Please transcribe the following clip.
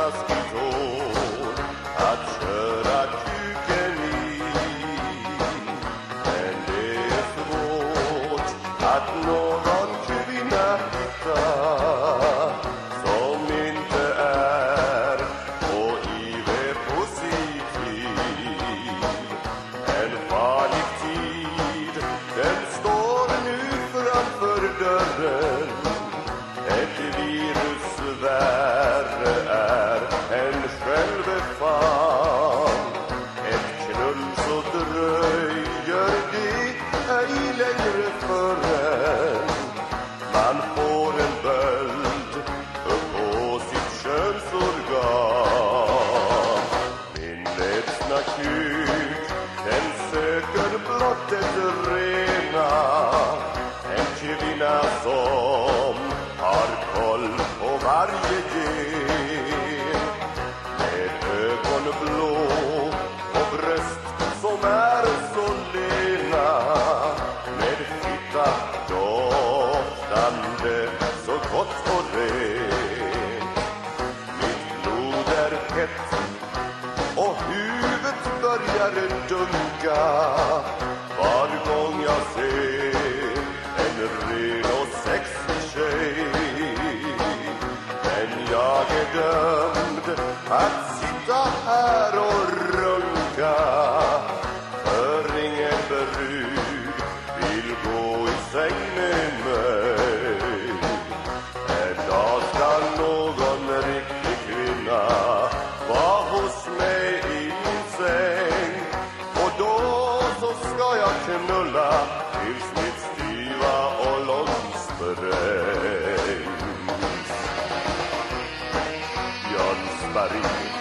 taskigt hår att köra kuken i. Men det är svårt att någon kvinna hittar som inte är på IV-positiv. En farlig tid, den står nu framför dörren. Ett virus värre är än självbefall. Ett knull så dröjer det ej längre förrän man får en böld upp på sitt könsorgan. Min ledsna kuk, den söker blott ett rena. En kvinna som har koll på varje del. Med ögon blå och bröst som är så lena. Med fitta doftande så gott och rent. Mitt blod är hett och huvudet börjar dunka var gång jag ser en ren och sexig tjej. Men jag är dömd att sitta här och runka, för ingen brud vill gå i säng med mig. En dag ska någon riktig kvinna vara hos mig i min säng, och då så ska jag knulla tills mitt stiva ollon sprängs. Jönsberg.